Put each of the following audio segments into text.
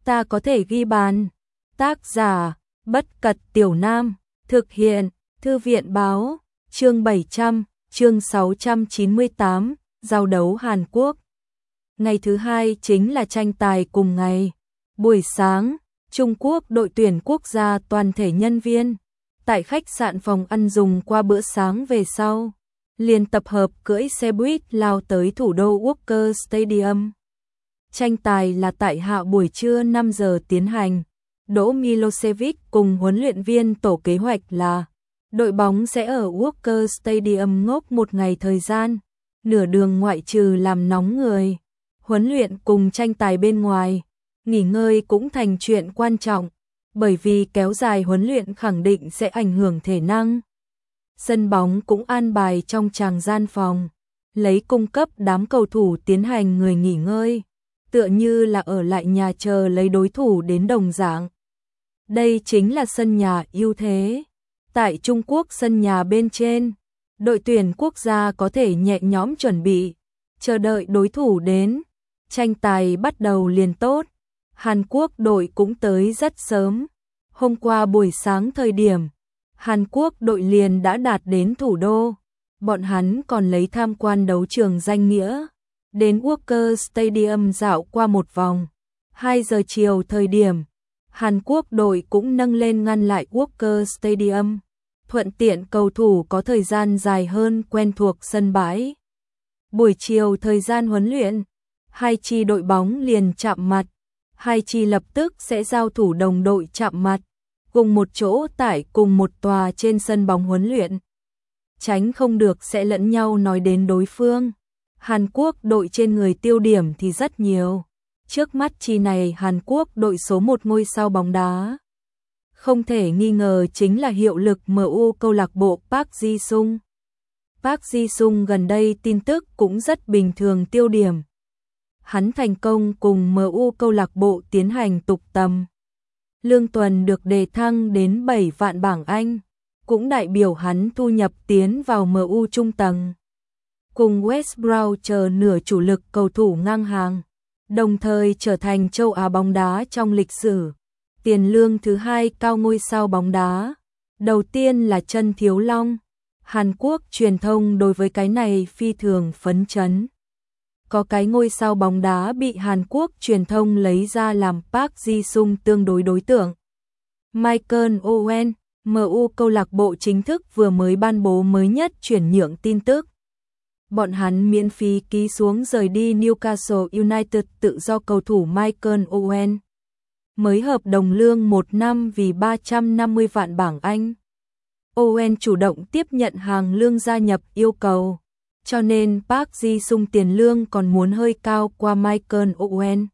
ta có thể ghi bàn. Tác giả, Bất Cật Tiểu Nam, thực hiện, Thư viện Báo, chương 700, chương 698, giao đấu Hàn Quốc. Ngày thứ hai chính là tranh tài cùng ngày. Buổi sáng, Trung Quốc đội tuyển quốc gia toàn thể nhân viên, tại khách sạn phòng ăn dùng qua bữa sáng về sau, liền tập hợp cưỡi xe buýt lao tới thủ đô Walker Stadium. Tranh tài là tại hạ buổi trưa 5 giờ tiến hành. Đỗ Milosevic cùng huấn luyện viên tổ kế hoạch là đội bóng sẽ ở Walker Stadium ngốc một ngày thời gian, nửa đường ngoại trừ làm nóng người, huấn luyện cùng tranh tài bên ngoài, nghỉ ngơi cũng thành chuyện quan trọng, bởi vì kéo dài huấn luyện khẳng định sẽ ảnh hưởng thể năng. Sân bóng cũng an bài trong tràng gian phòng, lấy cung cấp đám cầu thủ tiến hành người nghỉ ngơi, tựa như là ở lại nhà chờ lấy đối thủ đến đồng dạng. Đây chính là sân nhà ưu thế. Tại Trung Quốc sân nhà bên trên, đội tuyển quốc gia có thể nhẹ nhõm chuẩn bị, chờ đợi đối thủ đến. Tranh tài bắt đầu liền tốt. Hàn Quốc đội cũng tới rất sớm. Hôm qua buổi sáng thời điểm, Hàn Quốc đội liền đã đạt đến thủ đô. Bọn hắn còn lấy tham quan đấu trường danh nghĩa, đến Walker Stadium dạo qua một vòng. 2 giờ chiều thời điểm, Hàn Quốc đội cũng nâng lên ngăn lại Walker Stadium, thuận tiện cầu thủ có thời gian dài hơn quen thuộc sân bãi. Buổi chiều thời gian huấn luyện, hai chi đội bóng liền chạm mặt, hai chi lập tức sẽ giao thủ đồng đội chạm mặt, cùng một chỗ tại cùng một tòa trên sân bóng huấn luyện. Tránh không được sẽ lẫn nhau nói đến đối phương. Hàn Quốc đội trên người tiêu điểm thì rất nhiều. Trước mắt chi này Hàn Quốc đội số 1 ngôi sao bóng đá, không thể nghi ngờ chính là hiệu lực MU câu lạc bộ Park Ji-sung. Park Ji-sung gần đây tin tức cũng rất bình thường tiêu điểm. Hắn thành công cùng MU câu lạc bộ tiến hành tục tầm. Lương tuần được đề thăng đến 7 vạn bảng Anh, cũng đại biểu hắn thu nhập tiến vào MU trung tầng. Cùng West Brown chờ nửa chủ lực cầu thủ ngang hàng, đồng thời trở thành châu Á bóng đá trong lịch sử tiền lương thứ hai cao ngôi sao bóng đá. Đầu tiên là Trân Thiếu Long. Hàn Quốc truyền thông đối với cái này phi thường phấn chấn. Có cái ngôi sao bóng đá bị Hàn Quốc truyền thông lấy ra làm Park Ji-sung tương đối đối tượng. Michael Owen, MU câu lạc bộ chính thức vừa mới ban bố mới nhất chuyển nhượng tin tức. Bọn hắn miễn phí ký xuống rời đi Newcastle United tự do cầu thủ Michael Owen. Mới hợp đồng lương 1 năm vì 350 vạn bảng Anh. Owen chủ động tiếp nhận hàng lương gia nhập yêu cầu, cho nên Park Ji-sung tiền lương còn muốn hơi cao qua Michael Owen.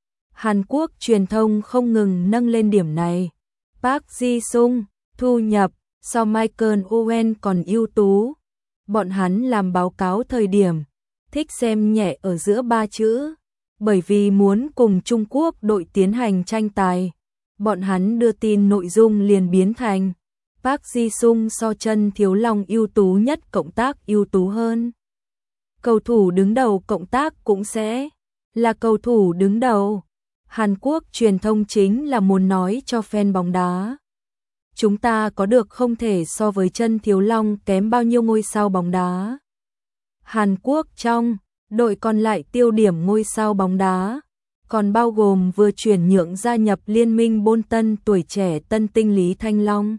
Hàn Quốc truyền thông không ngừng nâng lên điểm này. Park Ji-sung thu nhập so Michael Owen còn ưu tú. Bọn hắn làm báo cáo thời điểm, thích xem nhẹ ở giữa 3 chữ, bởi vì muốn cùng Trung Quốc đội tiến hành tranh tài. Bọn hắn đưa tin nội dung liền biến thành Park Ji-sung so Trân Thiếu Long ưu tú nhất cộng tác ưu tú hơn. Cầu thủ đứng đầu cộng tác cũng sẽ là cầu thủ đứng đầu. Hàn Quốc truyền thông chính là muốn nói cho fan bóng đá, chúng ta có được không thể so với Trân Thiếu Long kém bao nhiêu ngôi sao bóng đá. Hàn Quốc trong đội còn lại tiêu điểm ngôi sao bóng đá, còn bao gồm vừa chuyển nhượng gia nhập liên minh Bolton tuổi trẻ tân tinh Lý Thanh Long.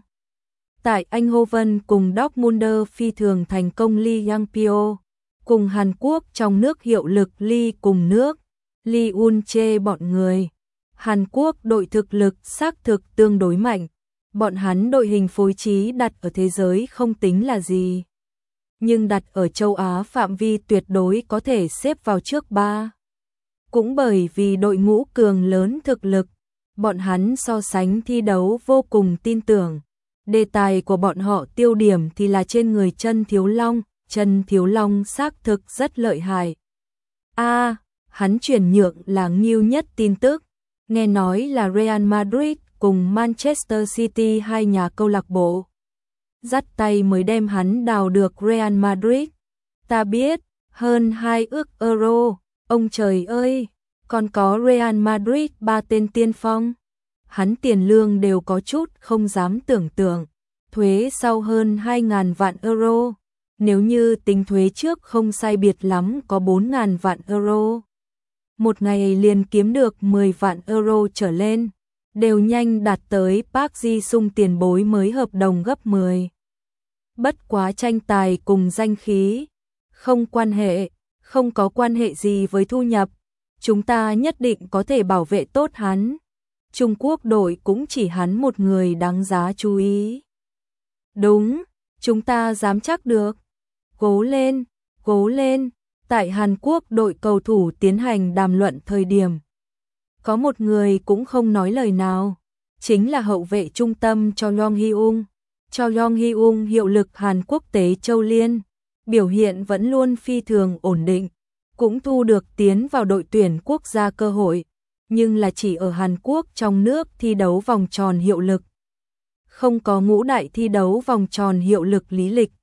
Tại Eindhoven cùng Dortmunder phi thường thành công Lee Yang-pyo, cùng Hàn Quốc trong nước hiệu lực Lee cùng nước, Lee Un-che bọn người. Hàn Quốc đội thực lực xác thực tương đối mạnh, bọn hắn đội hình phối trí đặt ở thế giới không tính là gì, nhưng đặt ở châu Á phạm vi tuyệt đối có thể xếp vào trước 3. Cũng bởi vì đội ngũ cường lớn thực lực, bọn hắn so sánh thi đấu vô cùng tin tưởng. Đề tài của bọn họ tiêu điểm thì là trên người Trân Thiếu Long. Trân Thiếu Long xác thực rất lợi hại. Hắn chuyển nhượng là nhiều nhất tin tức. Nghe nói là Real Madrid cùng Manchester City hai nhà câu lạc bộ dắt tay mới đem hắn đào được Real Madrid. Ta biết, hơn 2 ức euro, ông trời ơi, Còn có Real Madrid 3 tên tiên phong. Hắn tiền lương đều có chút không dám tưởng tượng. Thuế sau hơn 2.000 vạn euro. Nếu như tính thuế trước không sai biệt lắm có 4.000 vạn euro. Một ngày liền kiếm được 10 vạn euro trở lên. Đều nhanh đạt tới Park Ji-sung tiền bối mới hợp đồng gấp 10. Bất quá tranh tài cùng danh khí. Không quan hệ, không có quan hệ gì với thu nhập. Chúng ta nhất định có thể bảo vệ tốt hắn. Trung Quốc đội cũng chỉ hắn một người đáng giá chú ý. Đúng, chúng ta dám chắc được. Cố lên, cố lên. Tại Hàn Quốc đội cầu thủ tiến hành đàm luận thời điểm. Có một người cũng không nói lời nào. Chính là hậu vệ trung tâm cho Yong Hyun. Cho Yong Hyun hiệu lực Hàn Quốc tế Châu Liên. Biểu hiện vẫn luôn phi thường ổn định. Cũng thu được tiến vào đội tuyển quốc gia cơ hội. Nhưng là chỉ ở Hàn Quốc trong nước thi đấu vòng tròn hiệu lực. Không có ngũ đại thi đấu vòng tròn hiệu lực lý lịch.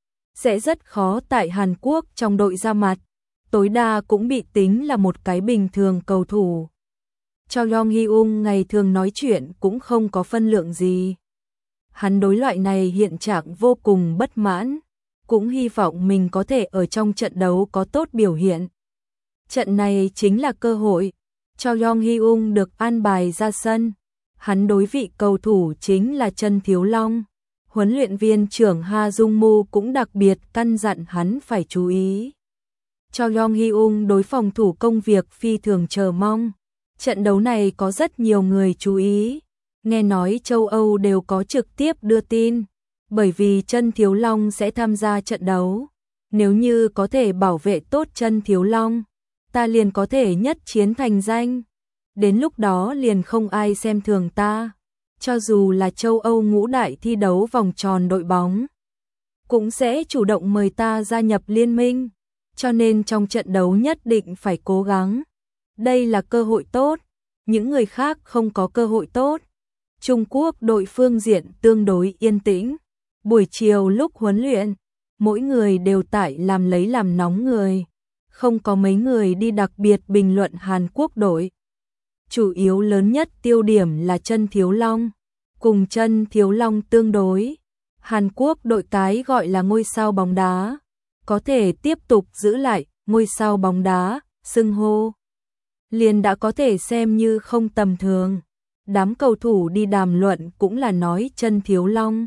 Sẽ rất khó tại Hàn Quốc trong đội ra mặt. Tối đa cũng bị tính là một cái bình thường cầu thủ. Cho Yong Hyun ngày thường nói chuyện cũng không có phân lượng gì. Hắn đối loại này hiện trạng vô cùng bất mãn. Cũng hy vọng mình có thể ở trong trận đấu có tốt biểu hiện. Trận này chính là cơ hội. Cho Yong Hyun được an bài ra sân. Hắn đối vị cầu thủ chính là Trân Thiếu Long. Huấn luyện viên trưởng Ha Dung Mu cũng đặc biệt căn dặn hắn phải chú ý. Cho Yong Hyun đối phòng thủ công việc phi thường chờ mong. Trận đấu này có rất nhiều người chú ý. Nghe nói châu Âu đều có trực tiếp đưa tin. Bởi vì Trân Thiếu Long sẽ tham gia trận đấu. Nếu như có thể bảo vệ tốt Trân Thiếu Long, ta liền có thể nhất chiến thành danh. Đến lúc đó liền không ai xem thường ta. Cho dù là châu Âu ngũ đại thi đấu vòng tròn đội bóng, cũng sẽ chủ động mời ta gia nhập liên minh. Cho nên trong trận đấu nhất định phải cố gắng. Đây là cơ hội tốt. Những người khác không có cơ hội tốt. Trung Quốc đội phương diện tương đối yên tĩnh. Buổi chiều lúc huấn luyện, mỗi người đều tại làm lấy làm nóng người. Không có mấy người đi đặc biệt bình luận Hàn Quốc đội. Chủ yếu lớn nhất tiêu điểm là Trân Thiếu Long. Cùng Trân Thiếu Long tương đối, Hàn Quốc đội cái gọi là ngôi sao bóng đá. Có thể tiếp tục giữ lại ngôi sao bóng đá, xưng hô. Liền đã có thể xem như không tầm thường. Đám cầu thủ đi đàm luận cũng là nói Trân Thiếu Long.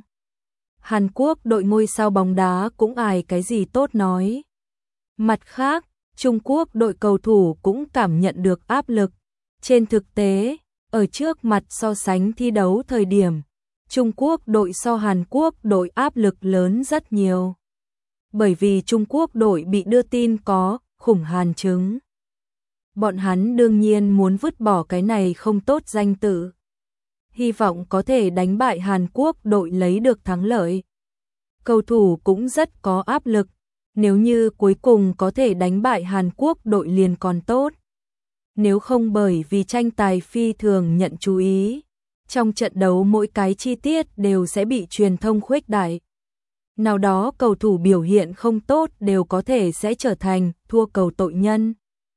Hàn Quốc đội ngôi sao bóng đá cũng ai cái gì tốt nói. Mặt khác, Trung Quốc đội cầu thủ cũng cảm nhận được áp lực. Trên thực tế, ở trước mặt so sánh thi đấu thời điểm, Trung Quốc đội so Hàn Quốc đội áp lực lớn rất nhiều. Bởi vì Trung Quốc đội bị đưa tin có khủng hàn chứng. Bọn hắn đương nhiên muốn vứt bỏ cái này không tốt danh tự. Hy vọng có thể đánh bại Hàn Quốc đội lấy được thắng lợi. Cầu thủ cũng rất có áp lực. Nếu như cuối cùng có thể đánh bại Hàn Quốc đội liền còn tốt. Nếu không bởi vì tranh tài phi thường nhận chú ý. Trong trận đấu mỗi cái chi tiết đều sẽ bị truyền thông khuếch đại. Nào đó cầu thủ biểu hiện không tốt đều có thể sẽ trở thành thua cầu tội nhân.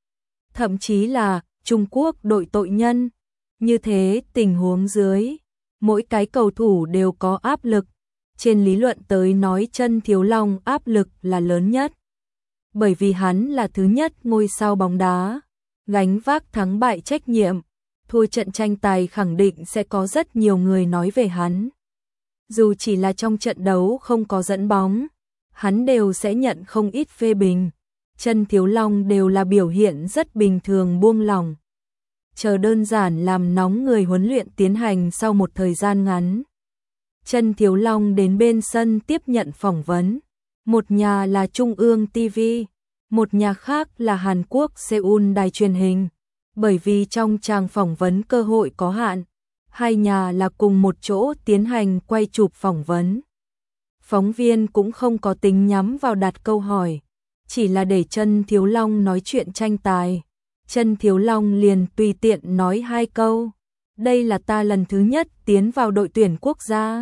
Thậm chí là Trung Quốc đội tội nhân. Như thế tình huống dưới, mỗi cái cầu thủ đều có áp lực. Trên lý luận tới nói Trân Thiếu Long áp lực là lớn nhất. Bởi vì hắn là thứ nhất ngôi sao bóng đá. Gánh vác thắng bại trách nhiệm. Thua trận tranh tài khẳng định sẽ có rất nhiều người nói về hắn. Dù chỉ là trong trận đấu không có dẫn bóng, hắn đều sẽ nhận không ít phê bình. Trân Thiếu Long đều là biểu hiện rất bình thường buông lỏng. Chờ đơn giản làm nóng người huấn luyện tiến hành sau một thời gian ngắn. Trân Thiếu Long đến bên sân tiếp nhận phỏng vấn. Một nhà là Trung ương TV, một nhà khác là Hàn Quốc Seoul đài truyền hình. Bởi vì trong tràng phỏng vấn cơ hội có hạn, hai nhà là cùng một chỗ tiến hành quay chụp phỏng vấn. Phóng viên cũng không có tính nhắm vào đặt câu hỏi, chỉ là để Trân Thiếu Long nói chuyện tranh tài. Trân Thiếu Long liền tùy tiện nói 2 câu. Đây là ta lần thứ nhất tiến vào đội tuyển quốc gia.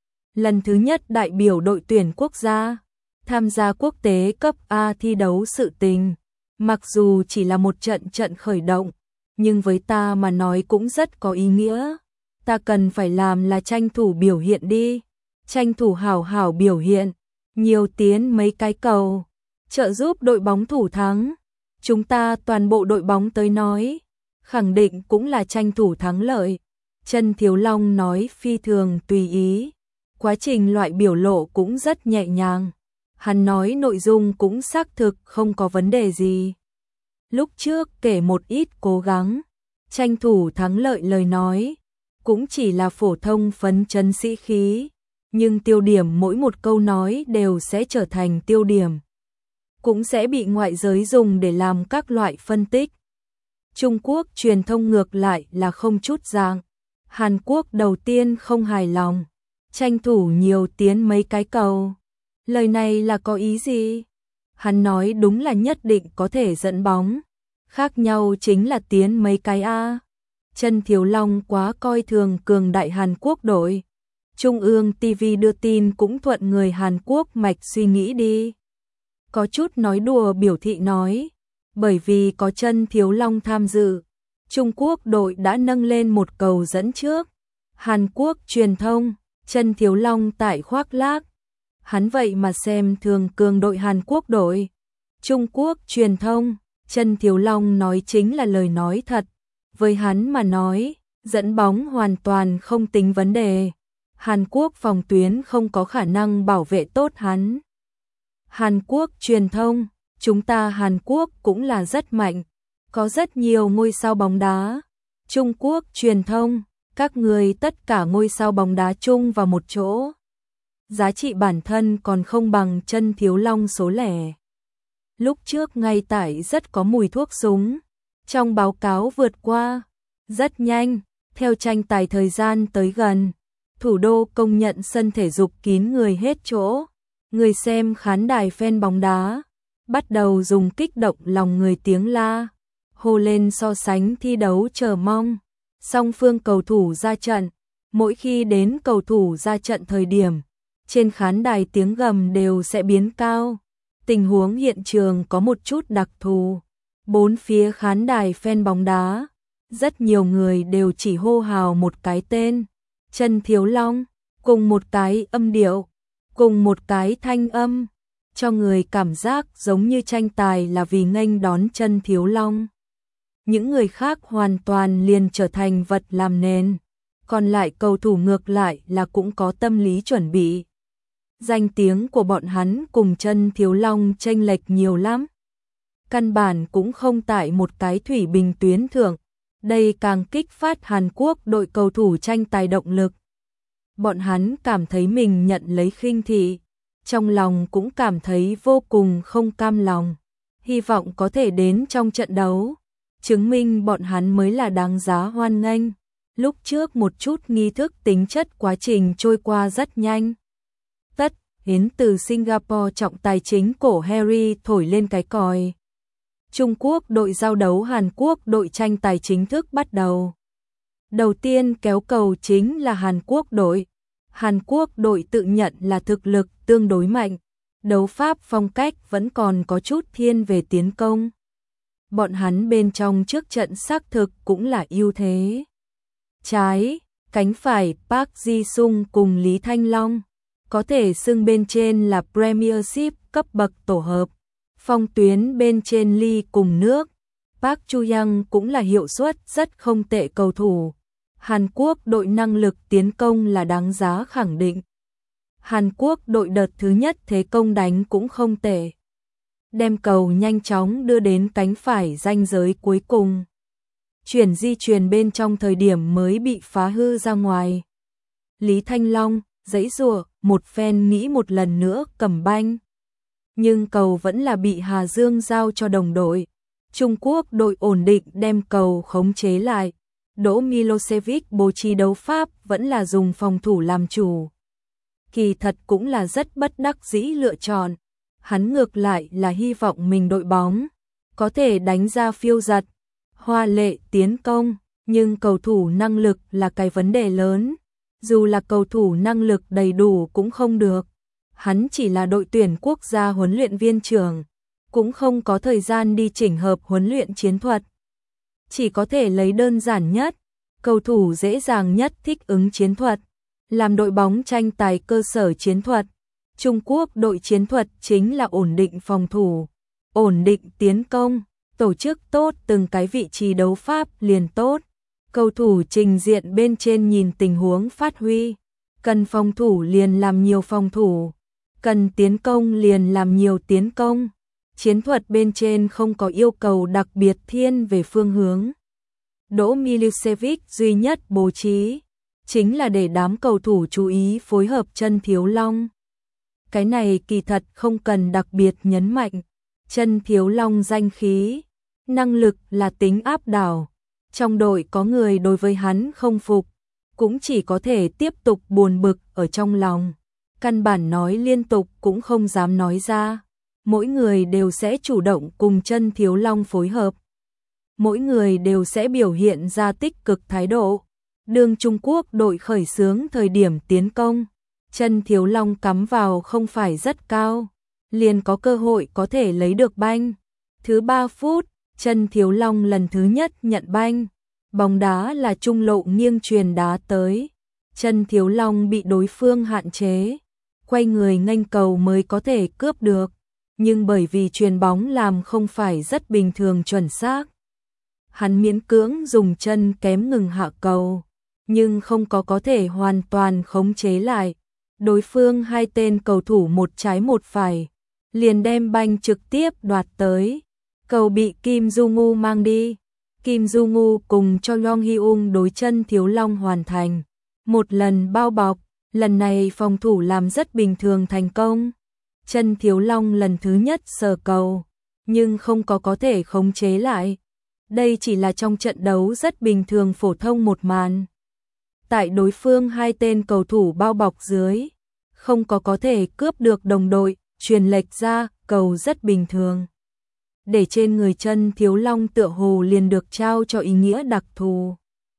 Lần thứ nhất đại biểu đội tuyển quốc gia. Tham gia quốc tế cấp A thi đấu sự tình. Mặc dù chỉ là một trận khởi động, nhưng với ta mà nói cũng rất có ý nghĩa. Ta cần phải làm là tranh thủ biểu hiện đi, tranh thủ hảo hảo biểu hiện, nhiều tiến mấy cái cầu, trợ giúp đội bóng thủ thắng. Chúng ta toàn bộ đội bóng tới nói, khẳng định cũng là tranh thủ thắng lợi. Trần Thiếu Long nói phi thường tùy ý, quá trình loại biểu lộ cũng rất nhẹ nhàng. Hắn nói nội dung cũng xác thực không có vấn đề gì. Lúc trước kể một ít cố gắng, tranh thủ thắng lợi lời nói, cũng chỉ là phổ thông phấn chấn sĩ khí, nhưng tiêu điểm mỗi một câu nói đều sẽ trở thành tiêu điểm, cũng sẽ bị ngoại giới dùng để làm các loại phân tích. Trung Quốc truyền thông ngược lại là không chút dạng. Hàn Quốc đầu tiên không hài lòng, tranh thủ nhiều tiến mấy cái cầu. Lời này là có ý gì? Hắn nói đúng là nhất định có thể dẫn bóng, khác nhau chính là tiến mấy cái a. Trần Thiếu Long quá coi thường cường đại Hàn Quốc đội. Trung ương TV đưa tin cũng thuận người Hàn Quốc mạch suy nghĩ đi. Có chút nói đùa biểu thị nói, bởi vì có Trần Thiếu Long tham dự, Trung Quốc đội đã nâng lên một cầu dẫn trước. Hàn Quốc truyền thông, Trần Thiếu Long tại khoác lác. Hắn vậy mà xem thường cường đội Hàn Quốc đội. Trung Quốc truyền thông, Trần Thiếu Long nói chính là lời nói thật. Với hắn mà nói, dẫn bóng hoàn toàn không tính vấn đề. Hàn Quốc phòng tuyến không có khả năng bảo vệ tốt hắn. Hàn Quốc truyền thông, chúng ta Hàn Quốc cũng là rất mạnh, có rất nhiều ngôi sao bóng đá. Trung Quốc truyền thông, các người tất cả ngôi sao bóng đá chung vào một chỗ, giá trị bản thân còn không bằng Trần Thiếu Long số lẻ. Lúc trước ngay tại rất có mùi thuốc súng, trong báo cáo vượt qua, rất nhanh, theo tranh tài thời gian tới gần, thủ đô công nhận sân thể dục kín người hết chỗ, người xem khán đài fan bóng đá, bắt đầu dùng kích động lòng người tiếng la, hô lên so sánh thi đấu chờ mong, song phương cầu thủ ra trận, mỗi khi đến cầu thủ ra trận thời điểm, trên khán đài tiếng gầm đều sẽ biến cao. Tình huống hiện trường có một chút đặc thù, bốn phía khán đài fan bóng đá, rất nhiều người đều chỉ hô hào một cái tên, Trần Thiếu Long, cùng một cái âm điệu, cùng một cái thanh âm, cho người cảm giác giống như tranh tài là vì nghênh đón Trần Thiếu Long. Những người khác hoàn toàn liền trở thành vật làm nền, còn lại cầu thủ ngược lại là cũng có tâm lý chuẩn bị. Danh tiếng của bọn hắn cùng Trần Thiếu Long chênh lệch nhiều lắm. Căn bản cũng không tại một cái thủy bình tuyến thượng, đây càng kích phát Hàn Quốc đội cầu thủ tranh tài động lực. Bọn hắn cảm thấy mình nhận lấy khinh thị, trong lòng cũng cảm thấy vô cùng không cam lòng, hy vọng có thể đến trong trận đấu, chứng minh bọn hắn mới là đáng giá hoan nghênh. Lúc trước một chút nghi thức tính chất quá trình trôi qua rất nhanh. Tất Hiến từ Singapore trọng tài chính cổ Harry thổi lên cái còi. Trung Quốc đội giao đấu Hàn Quốc đội tranh tài chính thức bắt đầu. Đầu tiên kéo cầu chính là Hàn Quốc đội. Hàn Quốc đội tự nhận là thực lực tương đối mạnh, đấu pháp phong cách vẫn còn có chút thiên về tiến công. Bọn hắn bên trong trước trận xác thực cũng là ưu thế. Trái, cánh phải Park Ji-sung cùng Lý Thanh Long, có thể xưng bên trên là Premiership cấp bậc tổ hợp. Phong tuyến bên trên Ly cùng nước, Park Chu-young cũng là hiệu suất rất không tệ cầu thủ. Hàn Quốc đội năng lực tiến công là đáng giá khẳng định. Hàn Quốc đội đợt thứ nhất thế công đánh cũng không tệ. Đem cầu nhanh chóng đưa đến cánh phải ranh giới cuối cùng. Chuyển di truyền bên trong thời điểm mới bị phá hư ra ngoài. Lý Thanh Long, giãy giụa, một phen nghĩ một lần nữa cầm banh. Nhưng cầu vẫn là bị Hà Dương giao cho đồng đội. Trung Quốc đội ổn định đem cầu khống chế lại. Đỗ Milosevic bố trí đấu pháp vẫn là dùng phòng thủ làm chủ. Kỳ thật cũng là rất bất đắc dĩ lựa chọn. Hắn ngược lại là hy vọng mình đội bóng có thể đánh ra phiêu giật, hoa lệ tiến công, nhưng cầu thủ năng lực là cái vấn đề lớn. Dù là cầu thủ năng lực đầy đủ cũng không được. Hắn chỉ là đội tuyển quốc gia huấn luyện viên trưởng, cũng không có thời gian đi chỉnh hợp huấn luyện chiến thuật. chỉ có thể lấy đơn giản nhất, cầu thủ dễ dàng nhất thích ứng chiến thuật, làm đội bóng tranh tài cơ sở chiến thuật. Trung Quốc đội chiến thuật chính là ổn định phòng thủ, ổn định tiến công, tổ chức tốt từng cái vị trí đấu pháp liền tốt. Cầu thủ trình diện bên trên nhìn tình huống phát huy, cần phòng thủ liền làm nhiều phòng thủ, cần tiến công liền làm nhiều tiến công. Chiến thuật bên trên không có yêu cầu đặc biệt thiên về phương hướng. Đỗ Milicevic duy nhất bố trí chính là để đám cầu thủ chú ý phối hợp Chân Thiếu Long. Cái này kỳ thật không cần đặc biệt nhấn mạnh, Chân Thiếu Long danh khí, năng lực là tính áp đảo. Trong đội có người đối với hắn không phục, cũng chỉ có thể tiếp tục buồn bực ở trong lòng. Căn bản nói liên tục cũng không dám nói ra. Mỗi người đều sẽ chủ động cùng Chân Thiếu Long phối hợp. Mỗi người đều sẽ biểu hiện ra tích cực thái độ. Đường Trung Quốc đội khởi xướng thời điểm tiến công, Chân Thiếu Long cắm vào không phải rất cao, liền có cơ hội có thể lấy được banh. Thứ 3 phút, Chân Thiếu Long lần thứ nhất nhận banh, bóng đá là trung lộ nghiêng truyền đá tới. Chân Thiếu Long bị đối phương hạn chế, quay người nghênh cầu mới có thể cướp được, nhưng bởi vì chuyền bóng làm không phải rất bình thường chuẩn xác. Hắn miễn cưỡng dùng chân kém ngừng hạ cầu, nhưng không có thể hoàn toàn khống chế lại. Đối phương hai tên cầu thủ một trái một phải, liền đem banh trực tiếp đoạt tới. Cầu bị Kim Du-ngu mang đi. Kim Du-ngu cùng cho Long Hy-ung đối Chân Thiếu Long hoàn thành một lần bao bọc, lần này phòng thủ làm rất bình thường thành công. Chân Thiếu Long lần thứ nhất sờ cầu, nhưng không có thể khống chế lại. Đây chỉ là trong trận đấu rất bình thường phổ thông một màn. Tại đối phương hai tên cầu thủ bao bọc dưới, không có thể cướp được đồng đội, truyền lệch ra, cầu rất bình thường. Để trên người Chân Thiếu Long tựa hồ liền được trao cho ý nghĩa đặc thù.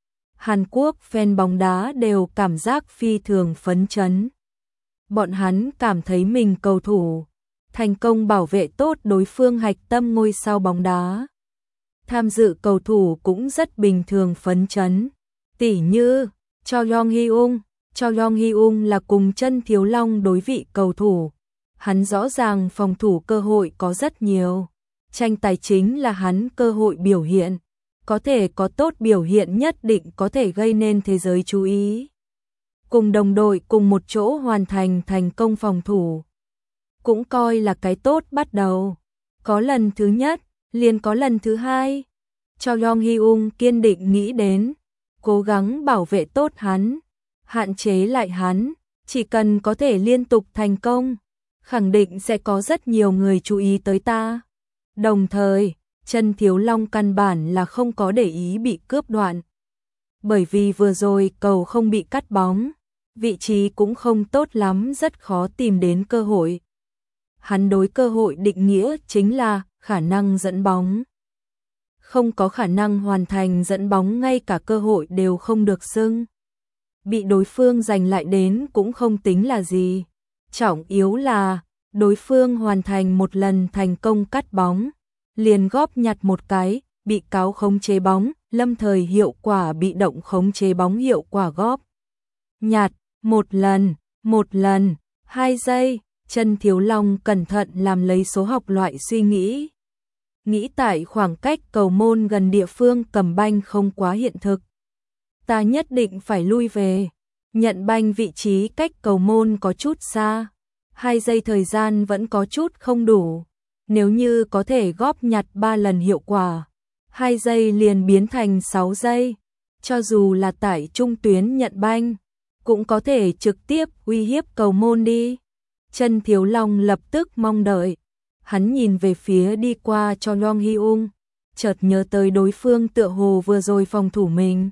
Hàn Quốc fan bóng đá đều cảm giác phi thường phấn chấn. Bọn hắn cảm thấy mình cầu thủ thành công bảo vệ tốt đối phương hạch tâm ngôi sao bóng đá. Tham dự cầu thủ cũng rất bình thường phấn chấn. Tỉ như Cho Long Hy-ung. Cho Long Hy-ung là cùng Chân Thiếu Long đối vị cầu thủ. Hắn rõ ràng phòng thủ cơ hội có rất nhiều. Tranh tài chính là hắn cơ hội biểu hiện. Có thể có tốt biểu hiện nhất định có thể gây nên thế giới chú ý. Cùng đồng đội cùng một chỗ hoàn thành thành công phòng thủ, cũng coi là cái tốt bắt đầu. Có lần thứ nhất, liền có lần thứ hai. Cho Long Hy-ung kiên định nghĩ đến, cố gắng bảo vệ tốt hắn, hạn chế lại hắn, chỉ cần có thể liên tục thành công, khẳng định sẽ có rất nhiều người chú ý tới ta. Đồng thời, Chân Thiếu Long căn bản là không có để ý bị cướp đoạn. Bởi vì vừa rồi cầu không bị cắt bóng, vị trí cũng không tốt lắm, rất khó tìm đến cơ hội. Hắn đối cơ hội định nghĩa chính là khả năng dẫn bóng. Không có khả năng hoàn thành dẫn bóng, ngay cả cơ hội đều không được xưng. Bị đối phương giành lại đến cũng không tính là gì. Trọng yếu là đối phương hoàn thành một lần thành công cắt bóng, liền góp nhặt một cái, bị cáo khống chế bóng, lâm thời hiệu quả bị động khống chế bóng hiệu quả góp nhặt, một lần, 2 giây. Chân Thiếu Long cẩn thận làm lấy số học loại suy nghĩ. Nghĩ tại khoảng cách cầu môn gần địa phương cầm banh không quá hiện thực. Ta nhất định phải lui về, nhận banh vị trí cách cầu môn có chút xa. 2 giây thời gian vẫn có chút không đủ. Nếu như có thể góp nhặt 3 lần hiệu quả, 2 giây liền biến thành 6 giây. Cho dù là tại trung tuyến nhận banh, cũng có thể trực tiếp uy hiếp cầu môn đi. Chân Thiếu Long lập tức mong đợi. Hắn nhìn về phía đi qua Cho Long Hy-ung, chợt nhớ tới đối phương tựa hồ vừa rồi phòng thủ mình.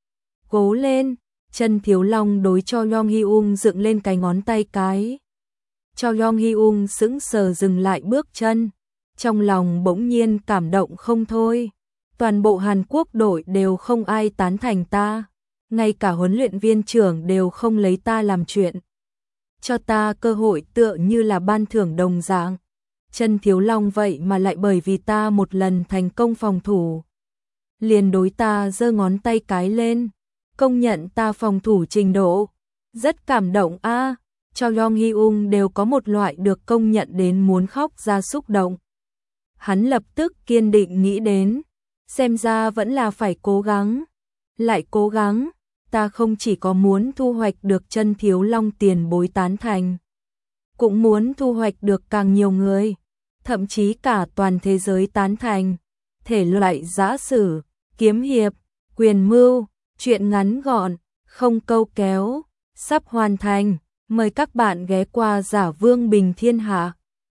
Cố lên, Chân Thiếu Long đối Cho Long Hy-ung dựng lên cái ngón tay cái. Cho Long Hy-ung sững sờ dừng lại bước chân, trong lòng bỗng nhiên cảm động không thôi. Toàn bộ Hàn Quốc đội đều không ai tán thành ta, ngay cả huấn luyện viên trưởng đều không lấy ta làm chuyện. Cho ta cơ hội tựa như là ban thưởng đồng dạng. Chân Thiếu Long vậy mà lại bởi vì ta một lần thành công phòng thủ, liền đối ta giơ ngón tay cái lên, công nhận ta phòng thủ trình độ. Rất cảm động a, cho Yong Hyun đều có một loại được công nhận đến muốn khóc ra xúc động. Hắn lập tức kiên định nghĩ đến, xem ra vẫn là phải cố gắng, lại cố gắng, ta không chỉ có muốn thu hoạch được chân thiếu long tiền bối tán thành, cũng muốn thu hoạch được càng nhiều người, thậm chí cả toàn thế giới tán thành. Thể loại giã sử, kiếm hiệp, quyền mưu, truyện ngắn gọn, không câu kéo, sắp hoàn thành, mời các bạn ghé qua Giả Vương Bình Thiên Hạ.